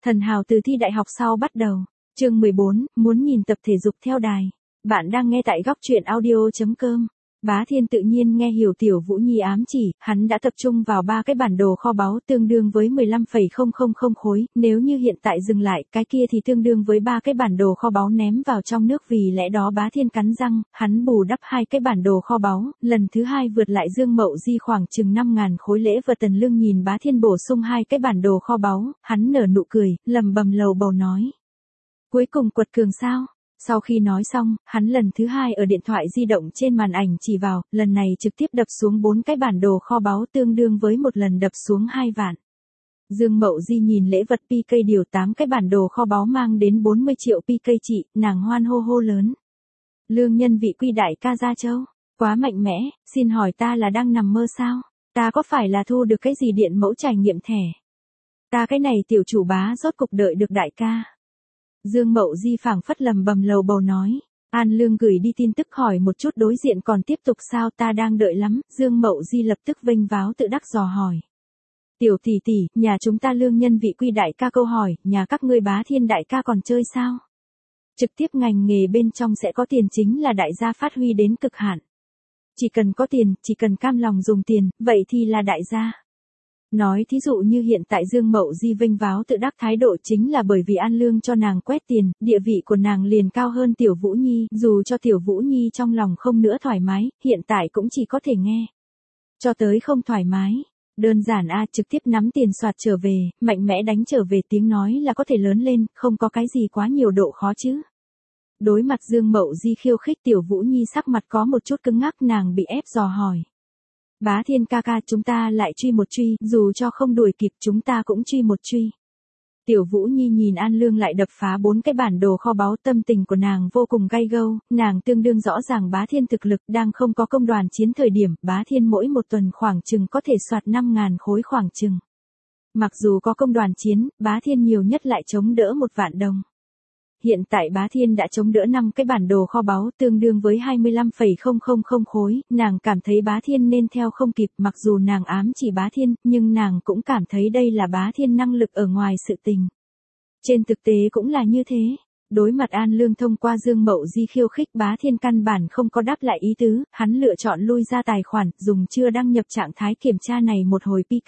Thần hào từ thi đại học sau bắt đầu. Chương 14, muốn nhìn tập thể dục theo đài. Bạn đang nghe tại góc truyện audio.com. Bá Thiên tự nhiên nghe hiểu Tiểu Vũ Nhi ám chỉ, hắn đã tập trung vào 3 cái bản đồ kho báu tương đương với 15,000 khối, nếu như hiện tại dừng lại, cái kia thì tương đương với 3 cái bản đồ kho báu ném vào trong nước, vì lẽ đó Bá Thiên cắn răng, hắn bù đắp 2 cái bản đồ kho báu, lần thứ 2 vượt lại Dương Mậu Di khoảng chừng 5.000 khối lễ vật. Tần Lương nhìn Bá Thiên bổ sung 2 cái bản đồ kho báu, hắn nở nụ cười, lầm bầm lầu bầu nói: "Cuối cùng quật cường sao?" Sau khi nói xong, hắn lần thứ 2 ở điện thoại di động trên màn ảnh chỉ vào, lần này trực tiếp đập xuống 4 cái bản đồ kho báu tương đương với một lần đập xuống 2 vạn. Dương Mậu Di nhìn lễ vật PK điều 8 cái bản đồ kho báu mang đến 40 triệu PK chị, nàng hoan hô hô lớn: "Lương nhân vị quy đại ca Gia Châu, quá mạnh mẽ, xin hỏi ta là đang nằm mơ sao? Ta có phải là thu được cái gì điện mẫu trải nghiệm thẻ? Ta cái này tiểu chủ bá rốt cục đợi được đại ca." Dương Mậu Di phảng phất lầm bầm lầu bầu nói. An Lương gửi đi tin tức hỏi một chút đối diện còn tiếp tục sao, ta đang đợi lắm. Dương Mậu Di lập tức vênh váo tự đắc dò hỏi: "Tiểu tỷ tỷ, nhà chúng ta Lương nhân vị quy đại ca câu hỏi, nhà các ngươi Bá Thiên đại ca còn chơi sao? Trực tiếp ngành nghề bên trong sẽ có tiền chính là đại gia phát huy đến cực hạn. Chỉ cần có tiền, chỉ cần cam lòng dùng tiền, vậy thì là đại gia." Nói thí dụ như hiện tại Dương Mậu Di vênh váo tự đắc thái độ chính là bởi vì An Lương cho nàng quét tiền, địa vị của nàng liền cao hơn Tiểu Vũ Nhi, dù cho Tiểu Vũ Nhi trong lòng không nữa thoải mái, hiện tại cũng chỉ có thể nghe cho tới không thoải mái. Đơn giản trực tiếp nắm tiền soạt trở về, mạnh mẽ đánh trở về, tiếng nói là có thể lớn lên, không có cái gì quá nhiều độ khó chứ. Đối mặt Dương Mậu Di khiêu khích, Tiểu Vũ Nhi sắc mặt có một chút cứng ngắc, nàng bị ép dò hỏi: "Bá Thiên ca ca, chúng ta lại truy một truy, dù cho không đuổi kịp chúng ta cũng truy một truy." Tiểu Vũ Nhi nhìn An Lương lại đập phá 4 cái bản đồ kho báu, tâm tình của nàng vô cùng gay gâu, nàng tương đương rõ ràng Bá Thiên thực lực, đang không có công đoàn chiến thời điểm, Bá Thiên mỗi một tuần khoảng chừng có thể soạt 5.000 khối khoảng chừng. Mặc dù có công đoàn chiến, Bá Thiên nhiều nhất lại chống đỡ 1 vạn đồng. Hiện tại Bá Thiên đã chống đỡ 5 cái bản đồ kho báu tương đương với 25,000 khối, nàng cảm thấy Bá Thiên nên theo không kịp, mặc dù nàng ám chỉ Bá Thiên, nhưng nàng cũng cảm thấy đây là Bá Thiên năng lực ở ngoài sự tình. Trên thực tế cũng là như thế. Đối mặt An Lương thông qua Dương Mậu Di khiêu khích, Bá Thiên căn bản không có đáp lại ý tứ, hắn lựa chọn lui ra tài khoản, dùng chưa đăng nhập trạng thái kiểm tra này một hồi PK.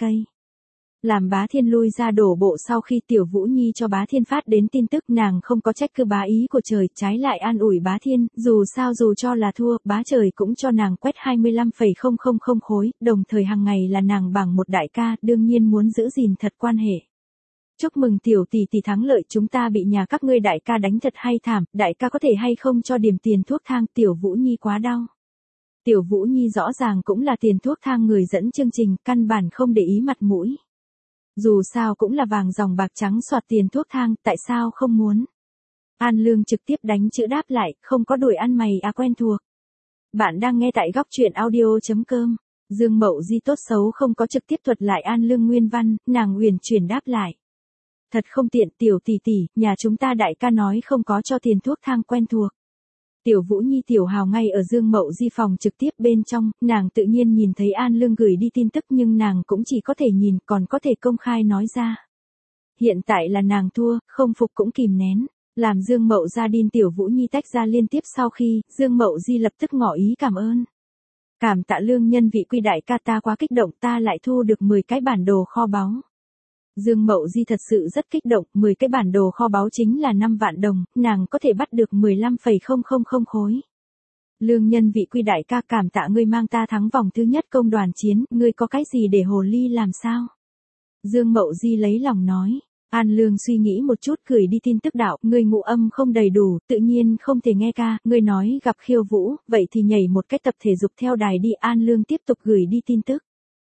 Làm Bá Thiên lui ra đổ bộ sau khi Tiểu Vũ Nhi cho Bá Thiên phát đến tin tức, nàng không có trách cứ bá ý của trời, trái lại an ủi Bá Thiên, dù sao dù cho là thua, bá trời cũng cho nàng quét 25,000 khối, đồng thời hàng ngày là nàng bảng một đại ca, đương nhiên muốn giữ gìn thật quan hệ. "Chúc mừng tiểu tỷ tỷ thắng lợi, chúng ta bị nhà các ngươi đại ca đánh thật hay thảm, đại ca có thể hay không cho điểm tiền thuốc thang, Tiểu Vũ Nhi quá đau." Tiểu Vũ Nhi rõ ràng cũng là tiền thuốc thang người dẫn chương trình, căn bản không để ý mặt mũi. Dù sao cũng là vàng dòng bạc trắng soạt tiền thuốc thang, tại sao không muốn? An Lương trực tiếp đánh chữ đáp lại, không có đuổi ăn mày quen thuộc. Bạn đang nghe tại góc truyện audio.com. Dương Mậu Di tốt xấu không có trực tiếp thuật lại An Lương nguyên văn, nàng uyển chuyển đáp lại: "Thật không tiện, tiểu tỷ tỷ, nhà chúng ta đại ca nói không có cho tiền thuốc thang quen thuộc." Tiểu Vũ Nhi tiểu hào ngay ở Dương Mậu Di phòng trực tiếp bên trong, nàng tự nhiên nhìn thấy An Lương gửi đi tin tức, nhưng nàng cũng chỉ có thể nhìn, còn có thể công khai nói ra. Hiện tại là nàng thua, không phục cũng kìm nén. Làm Dương Mậu ra đin Tiểu Vũ Nhi tách ra liên tiếp sau khi, Dương Mậu Di lập tức ngỏ ý cảm ơn: "Cảm tạ Lương nhân vị quy đại ca, ta quá kích động, ta lại thu được 10 cái bản đồ kho báu." Dương Mậu Di thật sự rất kích động, 10 cái bản đồ kho báu chính là 5 vạn đồng, nàng có thể bắt được 15,000 khối. "Lương nhân vị quy đại ca, cảm tạ ngươi mang ta thắng vòng thứ nhất công đoàn chiến, ngươi có cái gì để hồ ly làm sao?" Dương Mậu Di lấy lòng nói. An Lương suy nghĩ một chút gửi đi tin tức đạo: "Ngươi ngũ âm không đầy đủ, tự nhiên không thể nghe ca, ngươi nói gặp khiêu vũ, vậy thì nhảy một cái tập thể dục theo đài đi." An Lương tiếp tục gửi đi tin tức.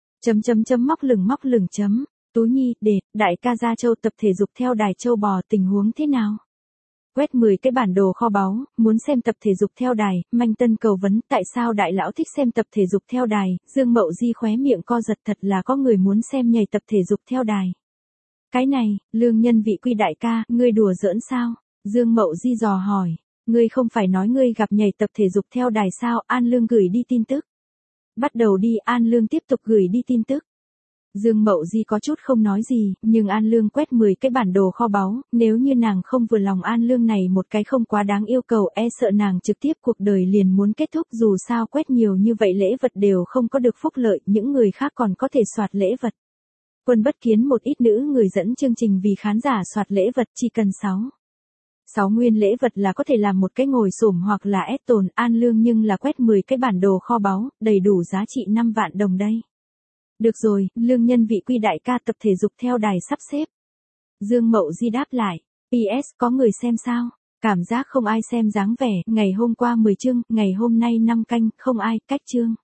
Móc lửng chấm. "Tú Nhi, đại ca Gia Châu tập thể dục theo đài châu bò, tình huống thế nào?" Quét 10 cái bản đồ kho báu, muốn xem tập thể dục theo đài, Manh Tân cầu vấn: "Tại sao đại lão thích xem tập thể dục theo đài?" Dương Mậu Di khóe miệng co giật, thật là có người muốn xem nhảy tập thể dục theo đài. "Cái này, Lương nhân vị quy đại ca, ngươi đùa giỡn sao?" Dương Mậu Di dò hỏi. "Ngươi không phải nói ngươi gặp nhảy tập thể dục theo đài sao?" An Lương gửi đi tin tức. "Bắt đầu đi." An Lương tiếp tục gửi đi tin tức. Dương Mậu Di có chút không nói gì, nhưng An Lương quét 10 cái bản đồ kho báu, nếu như nàng không vừa lòng An Lương này một cái không quá đáng yêu cầu e sợ nàng trực tiếp cuộc đời liền muốn kết thúc, dù sao quét nhiều như vậy lễ vật đều không có được phúc lợi, những người khác còn có thể soạt lễ vật. Quân Bất Kiến một ít nữ người dẫn chương trình vì khán giả soạt lễ vật chỉ cần 6 nguyên lễ vật là có thể làm một cái ngồi xổm hoặc là ép tồn. An Lương nhưng là quét 10 cái bản đồ kho báu, đầy đủ giá trị 5 vạn đồng đây. Được rồi, Lương nhân vị quy đại ca tập thể dục theo đài sắp xếp. Dương Mậu Di đáp lại, PS có người xem sao? Cảm giác không ai xem dáng vẻ, ngày hôm qua 10 chương, ngày hôm nay 5 canh, không ai, cách chương.